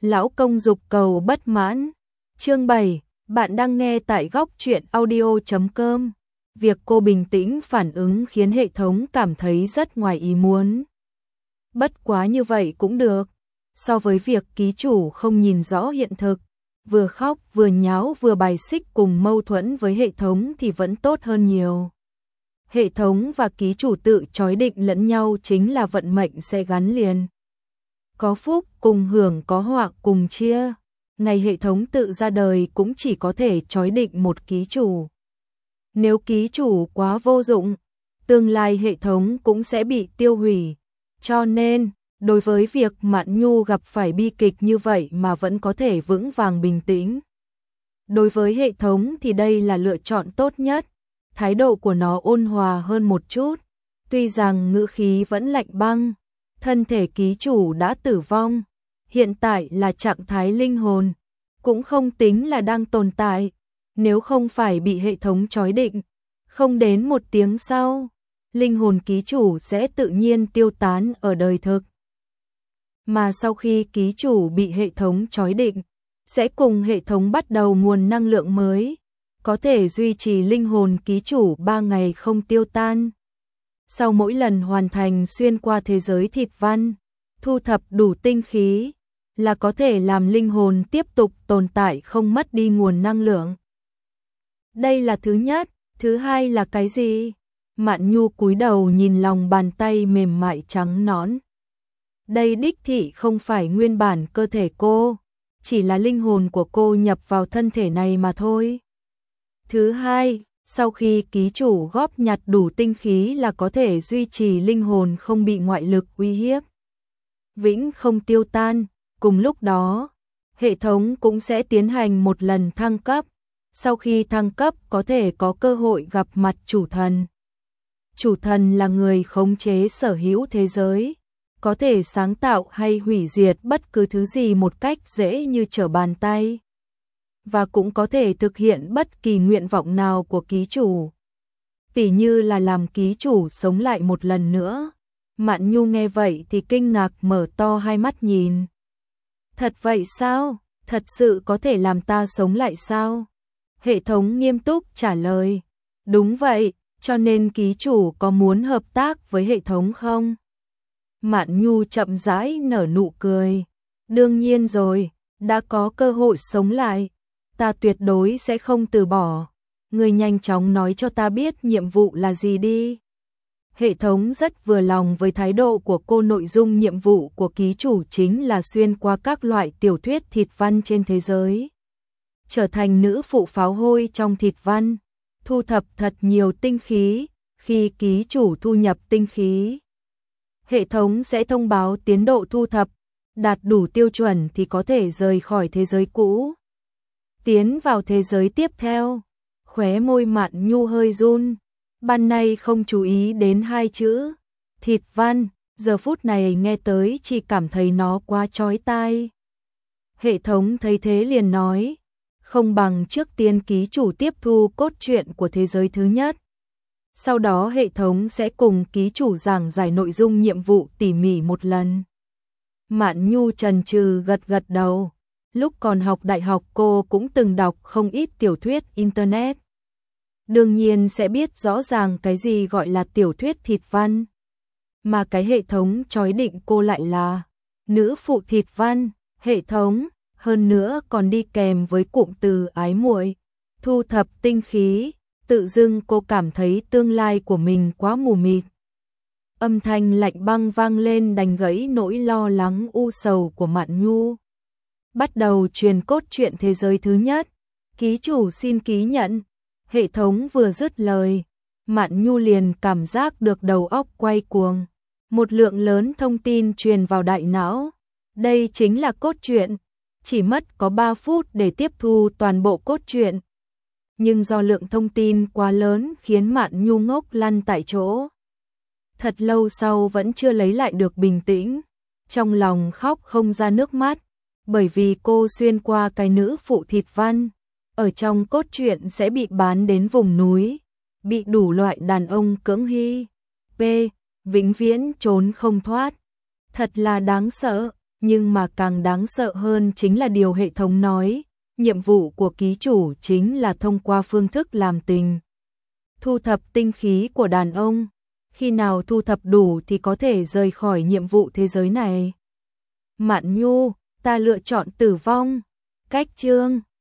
Lão công dục cầu bất mãn. Chương 7, bạn đang nghe tại góc truyện audio.com. Việc cô bình tĩnh phản ứng khiến hệ thống cảm thấy rất ngoài ý muốn. Bất quá như vậy cũng được, so với việc ký chủ không nhìn rõ hiện thực, vừa khóc vừa nháo vừa bài xích cùng mâu thuẫn với hệ thống thì vẫn tốt hơn nhiều. Hệ thống và ký chủ tự chói định lẫn nhau chính là vận mệnh sẽ gắn liền. Có phúc cùng hưởng, có họa cùng chia. Ngày hệ thống tự ra đời cũng chỉ có thể chói định một ký chủ. Nếu ký chủ quá vô dụng, tương lai hệ thống cũng sẽ bị tiêu hủy. Cho nên, đối với việc Mạn Nhu gặp phải bi kịch như vậy mà vẫn có thể vững vàng bình tĩnh, đối với hệ thống thì đây là lựa chọn tốt nhất. Thái độ của nó ôn hòa hơn một chút, tuy rằng ngữ khí vẫn lạnh băng. Thân thể ký chủ đã tử vong, hiện tại là trạng thái linh hồn, cũng không tính là đang tồn tại. Nếu không phải bị hệ thống chói định, không đến một tiếng sau, linh hồn ký chủ sẽ tự nhiên tiêu tán ở đời thực. Mà sau khi ký chủ bị hệ thống chói định, sẽ cùng hệ thống bắt đầu nguồn năng lượng mới, có thể duy trì linh hồn ký chủ 3 ngày không tiêu tan. Sau mỗi lần hoàn thành xuyên qua thế giới thịt văn, thu thập đủ tinh khí, là có thể làm linh hồn tiếp tục tồn tại không mất đi nguồn năng lượng. Đây là thứ nhất. Thứ hai là cái gì? Mạn Nhu cúi đầu nhìn lòng bàn tay mềm mại trắng nõn. Đây đích thị không phải nguyên bản cơ thể cô, chỉ là linh hồn của cô nhập vào thân thể này mà thôi. Thứ hai, sau khi ký chủ góp nhặt đủ tinh khí là có thể duy trì linh hồn không bị ngoại lực uy hiếp, vĩnh không tiêu tan. Cùng lúc đó, hệ thống cũng sẽ tiến hành một lần thăng cấp. Sau khi thăng cấp có thể có cơ hội gặp mặt chủ thần. Chủ thần là người khống chế sở hữu thế giới, có thể sáng tạo hay hủy diệt bất cứ thứ gì một cách dễ như trở bàn tay, và cũng có thể thực hiện bất kỳ nguyện vọng nào của ký chủ. Tỉ như là làm ký chủ sống lại một lần nữa. Mạn Nhu nghe vậy thì kinh ngạc mở to hai mắt nhìn. Thật vậy sao? Thật sự có thể làm ta sống lại sao? Hệ thống nghiêm túc trả lời. Đúng vậy, cho nên ký chủ có muốn hợp tác với hệ thống không? Mạn Nhu chậm rãi nở nụ cười. Đương nhiên rồi, đã có cơ hội sống lại, ta tuyệt đối sẽ không từ bỏ. Người nhanh chóng nói cho ta biết nhiệm vụ là gì đi. Hệ thống rất vừa lòng với thái độ của cô. Nội dung nhiệm vụ của ký chủ chính là xuyên qua các loại tiểu thuyết thịt văn trên thế giới, trở thành nữ phụ pháo hôi trong thịt văn, thu thập thật nhiều tinh khí. Khi ký chủ thu nhập tinh khí, hệ thống sẽ thông báo tiến độ thu thập, đạt đủ tiêu chuẩn thì có thể rời khỏi thế giới cũ, tiến vào thế giới tiếp theo. Khóe môi Mạn Nhu hơi run, ban nay không chú ý đến hai chữ thịt văn, giờ phút này nghe tới chỉ cảm thấy nó quá chói tai. Hệ thống thấy thế liền nói, không bằng trước tiên ký chủ tiếp thu cốt truyện của thế giới thứ nhất. Sau đó hệ thống sẽ cùng ký chủ giảng giải nội dung nhiệm vụ tỉ mỉ một lần. Mạn Nhu chần chừ gật gật đầu. Lúc còn học đại học cô cũng từng đọc không ít tiểu thuyết internet. Đương nhiên sẽ biết rõ ràng cái gì gọi là tiểu thuyết thịt văn. Mà cái hệ thống chói định cô lại là nữ phụ thịt văn. Hệ thống, hơn nữa còn đi kèm với cụm từ ái muội, thu thập tinh khí. Tự dưng cô cảm thấy tương lai của mình quá mù mịt. Âm thanh lạnh băng vang lên đánh gãy nỗi lo lắng u sầu của Mạn Nhu. Bắt đầu truyền cốt truyện thế giới thứ nhất. Ký chủ xin ký nhận. Hệ thống vừa dứt lời, Mạn Nhu liền cảm giác được đầu óc quay cuồng. Một lượng lớn thông tin truyền vào đại não. Đây chính là cốt truyện. Chỉ mất có 3 phút để tiếp thu toàn bộ cốt truyện. Nhưng do lượng thông tin quá lớn khiến Mạn Nhu ngốc lăn tại chỗ. Thật lâu sau vẫn chưa lấy lại được bình tĩnh. Trong lòng khóc không ra nước mắt. Bởi vì cô xuyên qua cái nữ phụ thịt văn. Ở trong cốt truyện sẽ bị bán đến vùng núi. Bị đủ loại đàn ông cưỡng hi. Vĩnh viễn trốn không thoát. Thật là đáng sợ. Nhưng mà càng đáng sợ hơn chính là điều hệ thống nói, nhiệm vụ của ký chủ chính là thông qua phương thức làm tình. Thu thập tinh khí của đàn ông, khi nào thu thập đủ thì có thể rời khỏi nhiệm vụ thế giới này. Mạn Nhu, ta lựa chọn tử vong. Cách chương